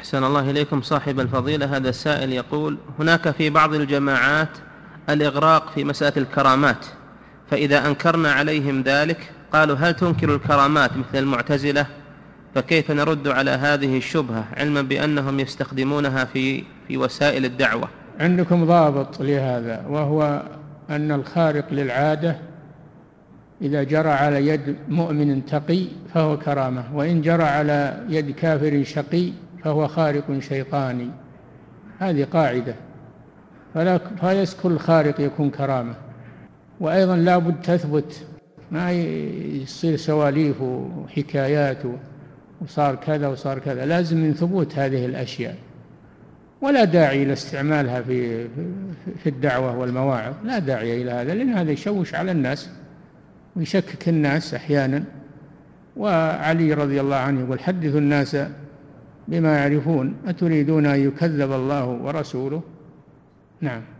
أحسن الله إليكم صاحب الفضيلة. هذا السائل يقول: هناك في بعض الجماعات الإغراق في مسألة الكرامات، فإذا أنكرنا عليهم ذلك قالوا: هل تنكر الكرامات مثل المعتزلة؟ فكيف نرد على هذه الشبهة علما بأنهم يستخدمونها في وسائل الدعوة؟ عندكم ضابط لهذا، وهو أن الخارق للعادة إذا جرى على يد مؤمن تقي فهو كرامة، وإن جرى على يد كافر شقي فهو خارق شيطاني. هذه قاعدة، فليس كل خارق يكون كرامة. وأيضا لا بد تثبت، ما يصير سواليف وحكايات وصار كذا وصار كذا، لازم من ثبوت هذه الأشياء، ولا داعي إلى استعمالها في الدعوة والمواعظ، لا داعي إلى هذا، لأن هذا يشوش على الناس ويشكك الناس أحيانا. وعلي رضي الله عنه يقول: حدثوا الناس بما يعرفون، أتريدون أن يكذب الله ورسوله؟ نعم.